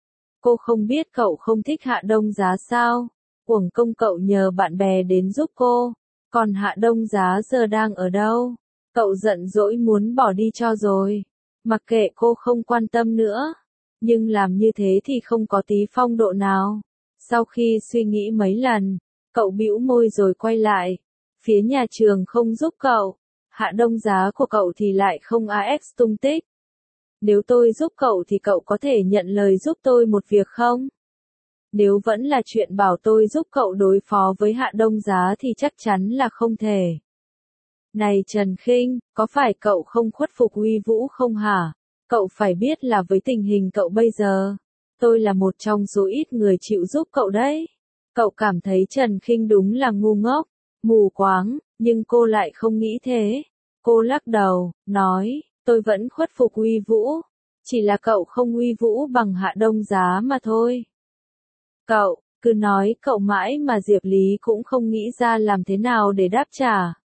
Cô không biết cậu không thích Hạ Đông Giá sao? Uổng công cậu nhờ bạn bè đến giúp cô. Còn Hạ Đông Giá giờ đang ở đâu? Cậu giận dỗi muốn bỏ đi cho rồi. Mặc kệ cô không quan tâm nữa. Nhưng làm như thế thì không có tí phong độ nào. Sau khi suy nghĩ mấy lần, cậu bĩu môi rồi quay lại. Phía nhà trường không giúp cậu. Hạ Đông Giá của cậu thì lại không AX tung tích. Nếu tôi giúp cậu thì cậu có thể nhận lời giúp tôi một việc không? Nếu vẫn là chuyện bảo tôi giúp cậu đối phó với Hạ Đông Giá thì chắc chắn là không thể. Này Trần Khinh, có phải cậu không khuất phục uy vũ không hả? Cậu phải biết là với tình hình cậu bây giờ, tôi là một trong số ít người chịu giúp cậu đấy. Cậu cảm thấy Trần Khinh đúng là ngu ngốc, mù quáng, nhưng cô lại không nghĩ thế. Cô lắc đầu, nói, tôi vẫn khuất phục uy vũ. Chỉ là cậu không uy vũ bằng Hạ Đông Giá mà thôi. Cậu, cứ nói cậu mãi mà Diệp Lý cũng không nghĩ ra làm thế nào để đáp trả.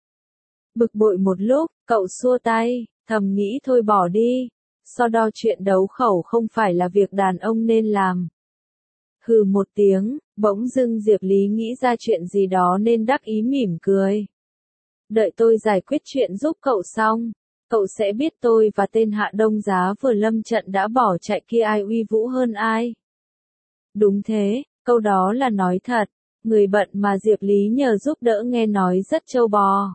Bực bội một lúc, cậu xua tay, thầm nghĩ thôi bỏ đi. So đo chuyện đấu khẩu không phải là việc đàn ông nên làm. Hừ một tiếng, bỗng dưng Diệp Lý nghĩ ra chuyện gì đó nên đắc ý mỉm cười. Đợi tôi giải quyết chuyện giúp cậu xong, cậu sẽ biết tôi và tên Hạ Đông Giá vừa lâm trận đã bỏ chạy kia ai uy vũ hơn ai. Đúng thế, câu đó là nói thật, người bận mà Diệp Lý nhờ giúp đỡ nghe nói rất trâu bò.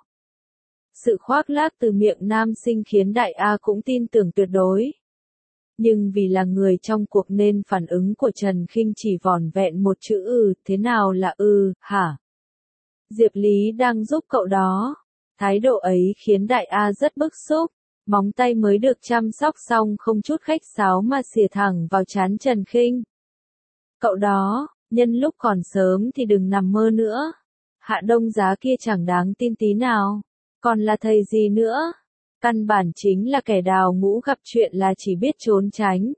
Sự khoác lác từ miệng nam sinh khiến Đại A cũng tin tưởng tuyệt đối. Nhưng vì là người trong cuộc nên phản ứng của Trần Khinh chỉ vỏn vẹn một chữ thế nào là hả? Diệp Lý đang giúp cậu đó. Thái độ ấy khiến Đại A rất bức xúc, móng tay mới được chăm sóc xong không chút khách sáo mà xìa thẳng vào trán Trần Khinh. Cậu đó, nhân lúc còn sớm thì đừng nằm mơ nữa. Hạ Đông Giá kia chẳng đáng tin tí nào, còn là thầy gì nữa? Căn bản chính là kẻ đào ngũ gặp chuyện là chỉ biết trốn tránh.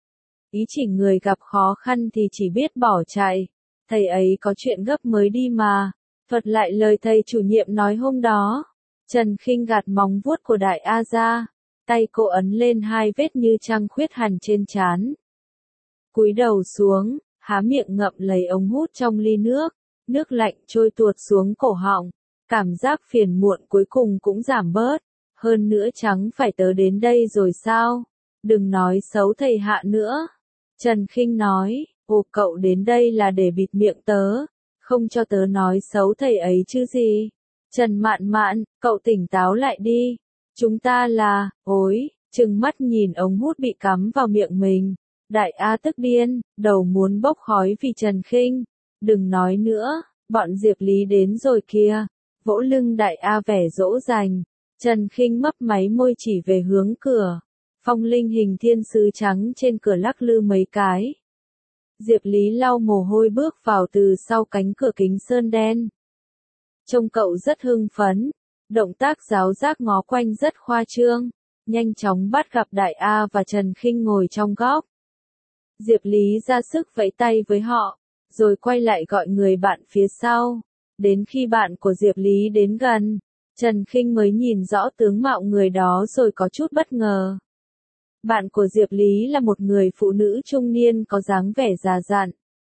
Ý chỉ người gặp khó khăn thì chỉ biết bỏ chạy. Thầy ấy có chuyện gấp mới đi mà. Thuật lại lời thầy chủ nhiệm nói hôm đó. Trần Khinh gạt móng vuốt của Đại A ra. Tay cô ấn lên hai vết như trăng khuyết hằn trên trán. Cúi đầu xuống, há miệng ngậm lấy ống hút trong ly nước. Nước lạnh trôi tuột xuống cổ họng. Cảm giác phiền muộn cuối cùng cũng giảm bớt. Hơn nữa chẳng phải tớ đến đây rồi sao? Đừng nói xấu thầy Hạ nữa. Trần Khinh nói, cậu đến đây là để bịt miệng tớ, không cho tớ nói xấu thầy ấy chứ gì. Trần Mạn Mạn, cậu tỉnh táo lại đi. Chúng ta là, trừng mắt nhìn ống hút bị cắm vào miệng mình. Đại A tức điên, đầu muốn bốc khói vì Trần Khinh. Đừng nói nữa, bọn Diệp Lý đến rồi kìa. Vỗ lưng Đại A vẻ dỗ dành. Trần Khinh mấp máy môi chỉ về hướng cửa. Phong linh hình thiên sứ trắng trên cửa lắc lư mấy cái. Diệp Lý lau mồ hôi bước vào từ sau cánh cửa kính sơn đen. Trông cậu rất hưng phấn. Động tác giáo giác ngó quanh rất khoa trương, nhanh chóng bắt gặp Đại A và Trần Khinh ngồi trong góc. Diệp Lý ra sức vẫy tay với họ, rồi quay lại gọi người bạn phía sau. Đến khi bạn của Diệp Lý đến gần, Trần Khinh mới nhìn rõ tướng mạo người đó rồi có chút bất ngờ. Bạn của Diệp Lý là một người phụ nữ trung niên có dáng vẻ già dặn.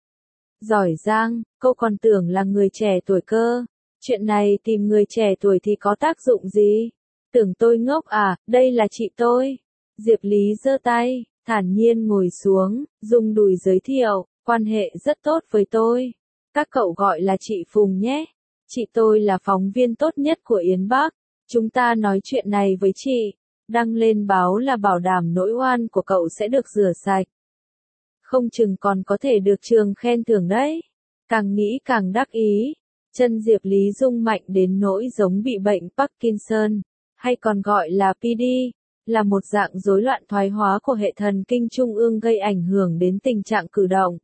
Giỏi giang, cô còn tưởng là người trẻ tuổi cơ. Chuyện này tìm người trẻ tuổi thì có tác dụng gì? Tưởng tôi ngốc à, đây là chị tôi. Diệp Lý giơ tay, thản nhiên ngồi xuống, dùng đùi giới thiệu, quan hệ rất tốt với tôi. Các cậu gọi là chị Phùng nhé. Chị tôi là phóng viên tốt nhất của Yến Bắc. Chúng ta nói chuyện này với chị. Đăng lên báo là bảo đảm nỗi oan của cậu sẽ được rửa sạch. Không chừng còn có thể được trường khen thưởng đấy. Càng nghĩ càng đắc ý. Chân Diệp Lý rung mạnh đến nỗi giống bị bệnh Parkinson, hay còn gọi là PD, là một dạng rối loạn thoái hóa của hệ thần kinh trung ương gây ảnh hưởng đến tình trạng cử động,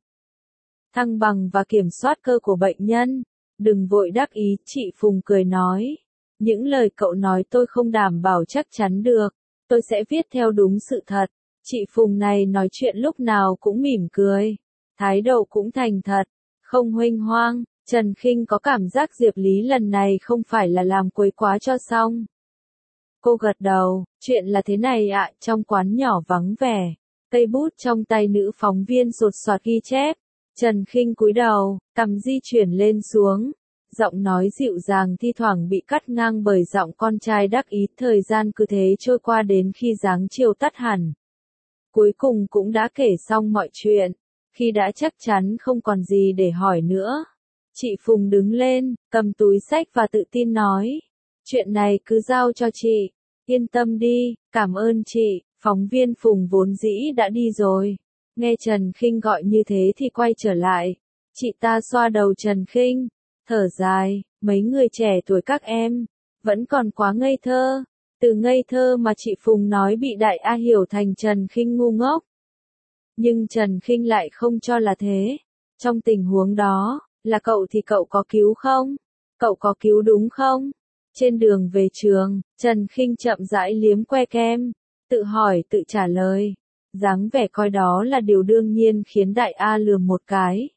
thăng bằng và kiểm soát cơ của bệnh nhân. Đừng vội đắc ý, chị Phùng cười nói. Những lời cậu nói tôi không đảm bảo chắc chắn được, tôi sẽ viết theo đúng sự thật. Chị Phùng này nói chuyện lúc nào cũng mỉm cười, thái độ cũng thành thật, không huênh hoang. Trần Khinh có cảm giác Diệp Lý lần này không phải là làm quấy quá cho xong. Cô gật đầu, chuyện là thế này ạ, trong quán nhỏ vắng vẻ, cây bút trong tay nữ phóng viên sột soạt ghi chép. Trần Khinh cúi đầu, cằm di chuyển lên xuống, giọng nói dịu dàng thi thoảng bị cắt ngang bởi giọng con trai đắc ý. Thời gian cứ thế trôi qua đến khi dáng chiều tắt hẳn. Cuối cùng cũng đã kể xong mọi chuyện, khi đã chắc chắn không còn gì để hỏi nữa. Chị Phùng đứng lên, cầm túi xách và tự tin nói. Chuyện này cứ giao cho chị. Yên tâm đi, cảm ơn chị. Phóng viên Phùng vốn dĩ đã đi rồi. Nghe Trần Khinh gọi như thế thì quay trở lại. Chị ta xoa đầu Trần Khinh, thở dài, mấy người trẻ tuổi các em, vẫn còn quá ngây thơ. Từ ngây thơ mà chị Phùng nói bị Đại A hiểu thành Trần Khinh ngu ngốc. Nhưng Trần Khinh lại không cho là thế. Trong tình huống đó, là cậu thì cậu có cứu không? Cậu có cứu đúng không? Trên đường về trường, Trần Khinh chậm rãi liếm que kem, tự hỏi tự trả lời. Dáng vẻ coi đó là điều đương nhiên khiến Đại A lườm một cái.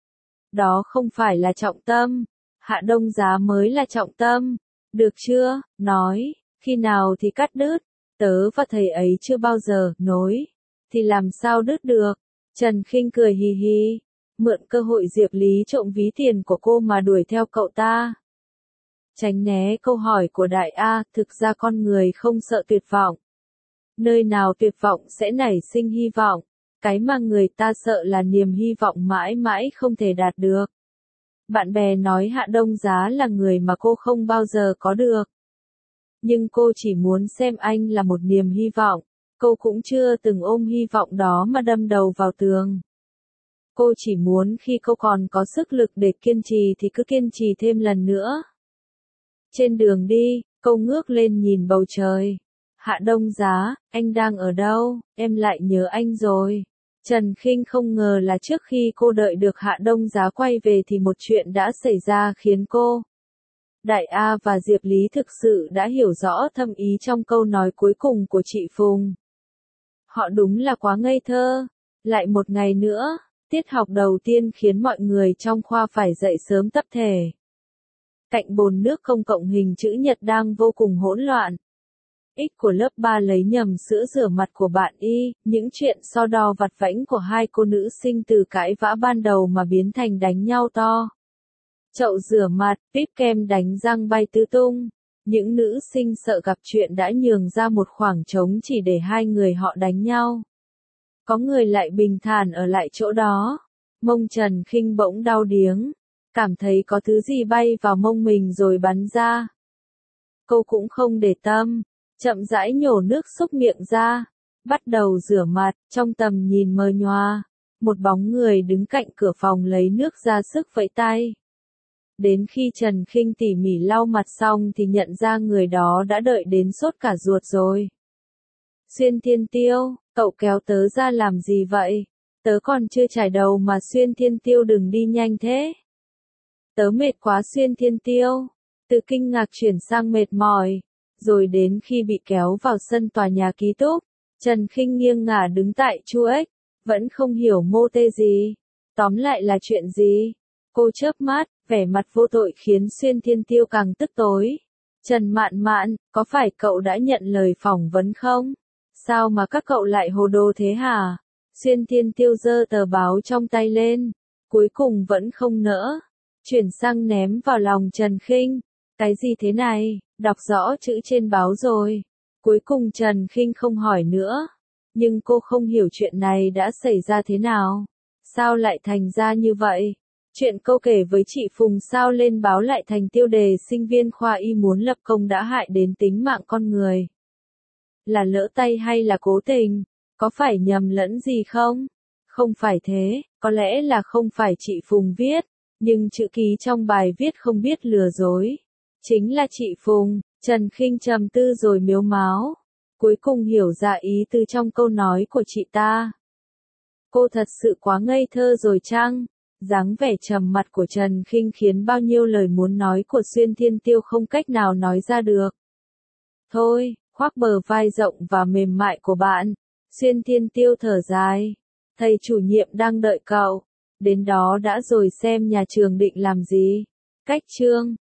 Đó không phải là trọng tâm, Hạ Đông Giá mới là trọng tâm. Được chưa? Nói, khi nào thì cắt đứt, tớ và thầy ấy chưa bao giờ nối, thì làm sao đứt được? Trần Khinh cười hì hì, mượn cơ hội Diệp Lý trộm ví tiền của cô mà đuổi theo cậu ta. Tránh né câu hỏi của Đại A, thực ra con người không sợ tuyệt vọng. Nơi nào tuyệt vọng sẽ nảy sinh hy vọng, cái mà người ta sợ là niềm hy vọng mãi mãi không thể đạt được. Bạn bè nói Hạ Đông Giá là người mà cô không bao giờ có được. Nhưng cô chỉ muốn xem anh là một niềm hy vọng, cô cũng chưa từng ôm hy vọng đó mà đâm đầu vào tường. Cô chỉ muốn khi cô còn có sức lực để kiên trì thì cứ kiên trì thêm lần nữa. Trên đường đi, cô ngước lên nhìn bầu trời. Hạ Đông Giá, anh đang ở đâu? Em lại nhớ anh rồi. Trần Khinh không ngờ là trước khi cô đợi được Hạ Đông Giá quay về thì một chuyện đã xảy ra khiến cô, Đại A và Diệp Lý thực sự đã hiểu rõ thâm ý trong câu nói cuối cùng của chị Phùng. Họ đúng là quá ngây thơ. Lại một ngày nữa, tiết học đầu tiên khiến mọi người trong khoa phải dậy sớm tập thể. Cạnh bồn nước công cộng hình chữ nhật đang vô cùng hỗn loạn. X của lớp 3 lấy nhầm sữa rửa mặt của bạn Y, những chuyện so đo vặt vãnh của hai cô nữ sinh từ cãi vã ban đầu mà biến thành đánh nhau to. Chậu rửa mặt, píp kem đánh răng bay tứ tung. Những nữ sinh sợ gặp chuyện đã nhường ra một khoảng trống chỉ để hai người họ đánh nhau. Có người lại bình thản ở lại chỗ đó. Mông Trần Khinh bỗng đau điếng, cảm thấy có thứ gì bay vào mông mình rồi bắn ra. Cô cũng không để tâm, chậm rãi nhổ nước xúc miệng ra, bắt đầu rửa mặt. Trong tầm nhìn mờ nhòa, một bóng người đứng cạnh cửa phòng lấy nước ra sức vẫy tay. Đến khi Trần Khinh tỉ mỉ lau mặt xong thì nhận ra người đó đã đợi đến sốt cả ruột rồi. Xuyên Thiên Tiêu, cậu kéo tớ ra làm gì vậy? Tớ còn chưa chải đầu mà Xuyên Thiên Tiêu đừng đi nhanh thế. Tớ mệt quá Xuyên Thiên Tiêu. từ kinh ngạc chuyển sang mệt mỏi, rồi đến khi bị kéo vào sân tòa nhà ký túc, Trần Khinh nghiêng ngả đứng tại chu ếch, vẫn không hiểu mô tê gì. Tóm lại là chuyện gì? Cô chớp mắt, vẻ mặt vô tội khiến Xuyên Thiên Tiêu càng tức tối. Trần Mạn Mạn, có phải cậu đã nhận lời phỏng vấn không? Sao mà các cậu lại hồ đồ thế hả? Xuyên Thiên Tiêu giơ tờ báo trong tay lên, cuối cùng vẫn không nỡ. Chuyển sang ném vào lòng Trần Khinh. Cái gì thế này, đọc rõ chữ trên báo rồi. Cuối cùng Trần Khinh không hỏi nữa. Nhưng cô không hiểu chuyện này đã xảy ra thế nào. Sao lại thành ra như vậy? Chuyện câu kể với chị Phùng sao lên báo lại thành tiêu đề sinh viên khoa y muốn lập công đã hại đến tính mạng con người. Là lỡ tay hay là cố tình? Có phải nhầm lẫn gì không? Không phải thế, có lẽ là không phải chị Phùng viết, nhưng chữ ký trong bài viết không biết lừa dối. Chính là chị Phùng. Trần Khinh trầm tư rồi mếu máo. Cuối cùng hiểu ra ý từ trong câu nói của chị ta. Cô thật sự quá ngây thơ rồi chăng? Dáng vẻ trầm mặt của Trần Khinh khiến bao nhiêu lời muốn nói của Xuyên Thiên Tiêu không cách nào nói ra được. Thôi, khoác bờ vai rộng và mềm mại của bạn. Xuyên Thiên Tiêu thở dài. Thầy chủ nhiệm đang đợi cậu. Đến đó đã rồi xem nhà trường định làm gì. Cách chương